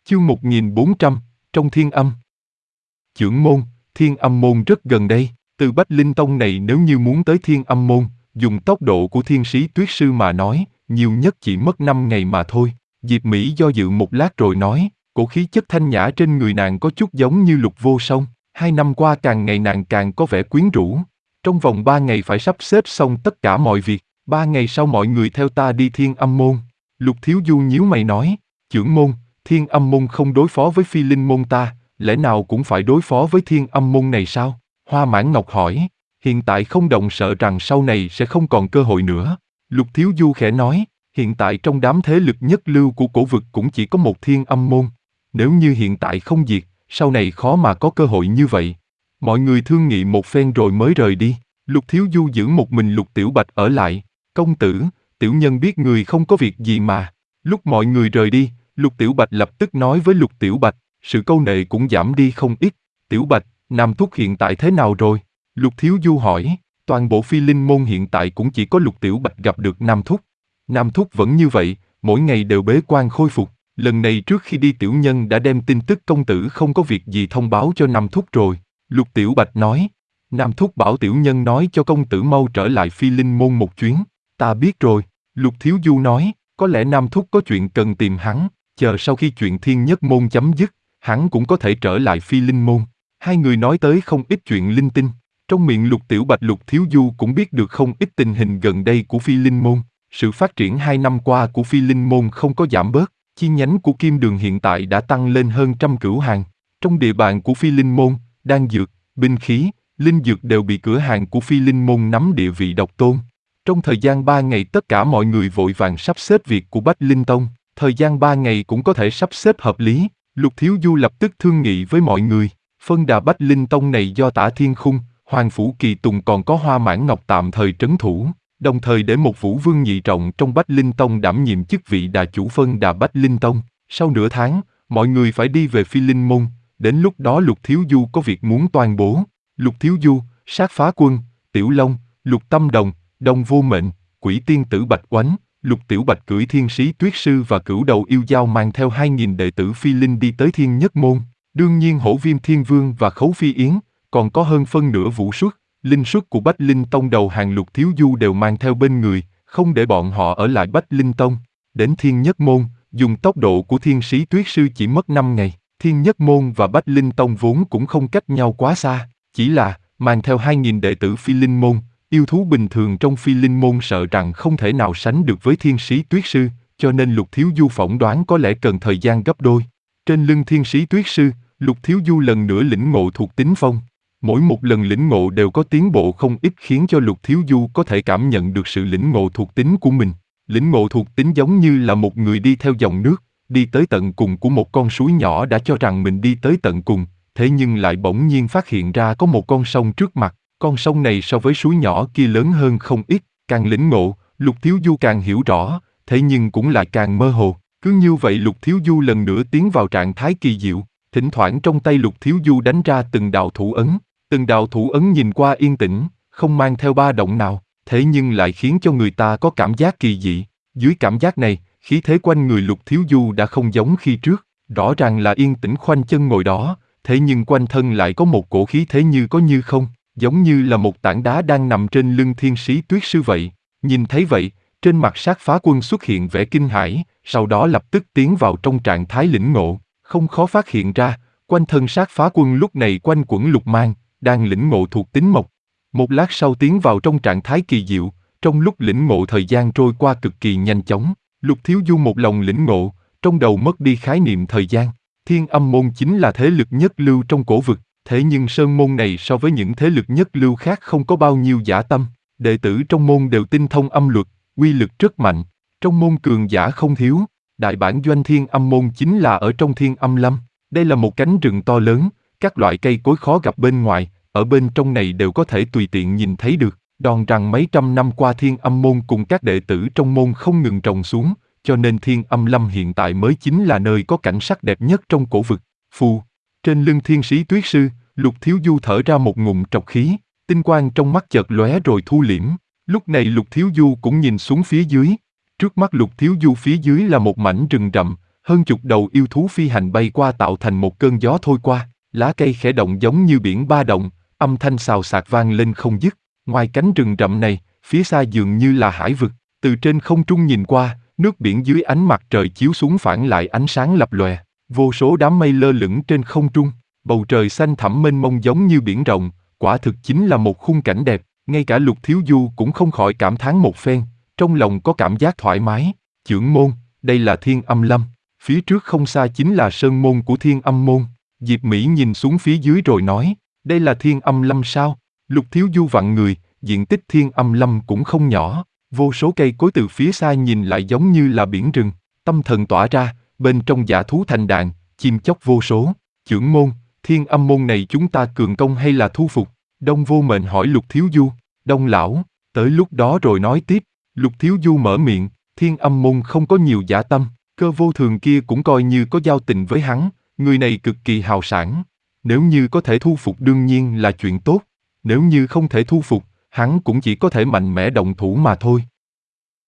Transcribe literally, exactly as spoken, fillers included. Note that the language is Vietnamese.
Chương một nghìn bốn trăm, trong Thiên Âm. Chưởng môn, Thiên Âm môn rất gần đây, từ Bách Linh Tông này nếu như muốn tới Thiên Âm môn, dùng tốc độ của thiên sĩ tuyết sư mà nói, nhiều nhất chỉ mất năm ngày mà thôi. Diệp Mỹ do dự một lát rồi nói, cổ khí chất thanh nhã trên người nàng có chút giống như Lục Vô Song, hai năm qua càng ngày nàng càng có vẻ quyến rũ. Trong vòng ba ngày phải sắp xếp xong tất cả mọi việc, ba ngày sau mọi người theo ta đi Thiên Âm môn. Lục Thiếu Du nhíu mày nói, chưởng môn, Thiên Âm môn không đối phó với Phi Linh môn ta, lẽ nào cũng phải đối phó với Thiên Âm môn này sao? Hoa Mãn Ngọc hỏi, hiện tại không động sợ rằng sau này sẽ không còn cơ hội nữa. Lục Thiếu Du khẽ nói, hiện tại trong đám thế lực nhất lưu của cổ vực cũng chỉ có một Thiên Âm môn. Nếu như hiện tại không diệt, sau này khó mà có cơ hội như vậy. Mọi người thương nghị một phen rồi mới rời đi. Lục Thiếu Du giữ một mình Lục Tiểu Bạch ở lại. Công tử, tiểu nhân biết người không có việc gì mà. Lúc mọi người rời đi, Lục Tiểu Bạch lập tức nói với Lục Tiểu Bạch, sự câu nệ cũng giảm đi không ít. Tiểu Bạch, Nam Thúc hiện tại thế nào rồi? Lục Thiếu Du hỏi, toàn bộ Phi Linh môn hiện tại cũng chỉ có Lục Tiểu Bạch gặp được Nam Thúc. Nam Thúc vẫn như vậy, mỗi ngày đều bế quan khôi phục. Lần này trước khi đi tiểu nhân đã đem tin tức công tử không có việc gì thông báo cho Nam Thúc rồi. Lục Tiểu Bạch nói, Nam Thúc bảo tiểu nhân nói cho công tử mau trở lại Phi Linh môn một chuyến. Ta biết rồi. Lục Thiếu Du nói, có lẽ Nam Thúc có chuyện cần tìm hắn, chờ sau khi chuyện Thiên Nhất môn chấm dứt, hắn cũng có thể trở lại Phi Linh môn. Hai người nói tới không ít chuyện linh tinh. Trong miệng Lục Tiểu Bạch Lục Thiếu Du cũng biết được không ít tình hình gần đây của Phi Linh môn. Sự phát triển hai năm qua của Phi Linh môn không có giảm bớt, chi nhánh của Kim Đường hiện tại đã tăng lên hơn trăm cửu hàng. Trong địa bàn của Phi Linh môn, đan dược, binh khí, linh dược đều bị cửa hàng của Phi Linh môn nắm địa vị độc tôn. Trong thời gian ba ngày tất cả mọi người vội vàng sắp xếp việc của Bách Linh Tông, thời gian ba ngày cũng có thể sắp xếp hợp lý. Lục Thiếu Du lập tức thương nghị với mọi người, phân đà Bách Linh Tông này do Tả Thiên Khung, Hoàng Phủ Kỳ Tùng còn có Hoa Mãn Ngọc tạm thời trấn thủ, đồng thời để một Vũ Vương nhị trọng trong Bách Linh Tông đảm nhiệm chức vị đà chủ phân đà Bách Linh Tông. Sau nửa tháng, mọi người phải đi về Phi Linh môn, đến lúc đó Lục Thiếu Du có việc muốn tuyên bố. Lục Thiếu Du, Sát Phá Quân, Tiểu Long, Lục Tâm Đồng, Đông Vô Mệnh, Quỷ Tiên Tử Bạch Oánh, Lục Tiểu Bạch cưỡi thiên sĩ Tuyết Sư và Cửu Đầu Yêu Dao mang theo hai nghìn đệ tử Phi Linh đi tới Thiên Nhất môn. Đương nhiên Hổ Viêm Thiên Vương và Khấu Phi Yến, còn có hơn phân nửa vũ xuất, linh xuất của Bách Linh Tông đầu hàng Lục Thiếu Du đều mang theo bên người, không để bọn họ ở lại Bách Linh Tông. Đến Thiên Nhất môn, dùng tốc độ của thiên sĩ Tuyết Sư chỉ mất năm ngày. Thiên Nhất môn và Bách Linh Tông vốn cũng không cách nhau quá xa, chỉ là mang theo hai nghìn đệ tử Phi Linh môn. Yêu thú bình thường trong Phi Linh môn sợ rằng không thể nào sánh được với thiên sĩ Tuyết Sư, cho nên Lục Thiếu Du phỏng đoán có lẽ cần thời gian gấp đôi. Trên lưng thiên sĩ Tuyết Sư, Lục Thiếu Du lần nữa lĩnh ngộ thuộc tính phong. Mỗi một lần lĩnh ngộ đều có tiến bộ không ít khiến cho Lục Thiếu Du có thể cảm nhận được sự lĩnh ngộ thuộc tính của mình. Lĩnh ngộ thuộc tính giống như là một người đi theo dòng nước, đi tới tận cùng của một con suối nhỏ đã cho rằng mình đi tới tận cùng, thế nhưng lại bỗng nhiên phát hiện ra có một con sông trước mặt. Con sông này so với suối nhỏ kia lớn hơn không ít, càng lĩnh ngộ, Lục Thiếu Du càng hiểu rõ, thế nhưng cũng lại càng mơ hồ. Cứ như vậy Lục Thiếu Du lần nữa tiến vào trạng thái kỳ diệu, thỉnh thoảng trong tay Lục Thiếu Du đánh ra từng đạo thủ ấn, từng đạo thủ ấn nhìn qua yên tĩnh, không mang theo ba động nào, thế nhưng lại khiến cho người ta có cảm giác kỳ dị. Dưới cảm giác này, khí thế quanh người Lục Thiếu Du đã không giống khi trước, rõ ràng là yên tĩnh khoanh chân ngồi đó, thế nhưng quanh thân lại có một cổ khí thế như có như không. Giống như là một tảng đá đang nằm trên lưng thiên sĩ Tuyết Sư vậy. Nhìn thấy vậy, trên mặt Sát Phá Quân xuất hiện vẻ kinh hãi, sau đó lập tức tiến vào trong trạng thái lĩnh ngộ. Không khó phát hiện ra, quanh thân Sát Phá Quân lúc này quanh quẩn lục mang, đang lĩnh ngộ thuộc tính mộc. Một lát sau tiến vào trong trạng thái kỳ diệu, trong lúc lĩnh ngộ thời gian trôi qua cực kỳ nhanh chóng. Lục Thiếu Du một lòng lĩnh ngộ, trong đầu mất đi khái niệm thời gian. Thiên Âm môn chính là thế lực nhất lưu trong cổ vực. Thế nhưng sơn môn này so với những thế lực nhất lưu khác không có bao nhiêu dã tâm, đệ tử trong môn đều tinh thông âm luật, uy lực rất mạnh, trong môn cường giả không thiếu, đại bản doanh Thiên Âm môn chính là ở trong Thiên Âm Lâm, đây là một cánh rừng to lớn, các loại cây cối khó gặp bên ngoài, ở bên trong này đều có thể tùy tiện nhìn thấy được, đòn rằng mấy trăm năm qua Thiên Âm môn cùng các đệ tử trong môn không ngừng trồng xuống, cho nên Thiên Âm Lâm hiện tại mới chính là nơi có cảnh sắc đẹp nhất trong cổ vực. Phù, trên lưng thiên sĩ Tuyết Sư, Lục Thiếu Du thở ra một ngụm trọc khí, tinh quang trong mắt chợt lóe rồi thu liễm. Lúc này Lục Thiếu Du cũng nhìn xuống phía dưới. Trước mắt Lục Thiếu Du phía dưới là một mảnh rừng rậm, Hơn chục đầu yêu thú phi hành bay qua tạo thành một cơn gió thôi qua, lá cây khẽ động giống như biển ba động, âm thanh xào xạc vang lên không dứt. Ngoài cánh rừng rậm này, phía xa dường như là hải vực, từ trên không trung nhìn qua, nước biển dưới ánh mặt trời chiếu xuống phản lại ánh sáng lập lòe, vô số đám mây lơ lửng trên không trung, bầu trời xanh thẳm mênh mông giống như biển rộng, quả thực chính là một khung cảnh đẹp, ngay cả Lục Thiếu Du cũng không khỏi cảm thán một phen, trong lòng có cảm giác thoải mái. Chưởng môn, đây là Thiên Âm Lâm, phía trước không xa chính là sơn môn của Thiên Âm môn. Diệp Mỹ nhìn xuống phía dưới rồi nói, đây là Thiên Âm Lâm sao? Lục Thiếu Du vặn người, diện tích Thiên Âm Lâm cũng không nhỏ, vô số cây cối từ phía xa nhìn lại giống như là biển rừng, tâm thần tỏa ra, bên trong dã thú thành đàn, chim chóc vô số. Chưởng môn, Thiên Âm môn này chúng ta cường công hay là thu phục? Đông Vô Mệnh hỏi Lục Thiếu Du. Đông lão, tới lúc đó rồi nói tiếp. Lục Thiếu Du mở miệng, Thiên Âm môn không có nhiều dã tâm, Cơ Vô Thường kia cũng coi như có giao tình với hắn, người này cực kỳ hào sảng. Nếu như có thể thu phục đương nhiên là chuyện tốt, nếu như không thể thu phục, hắn cũng chỉ có thể mạnh mẽ động thủ mà thôi.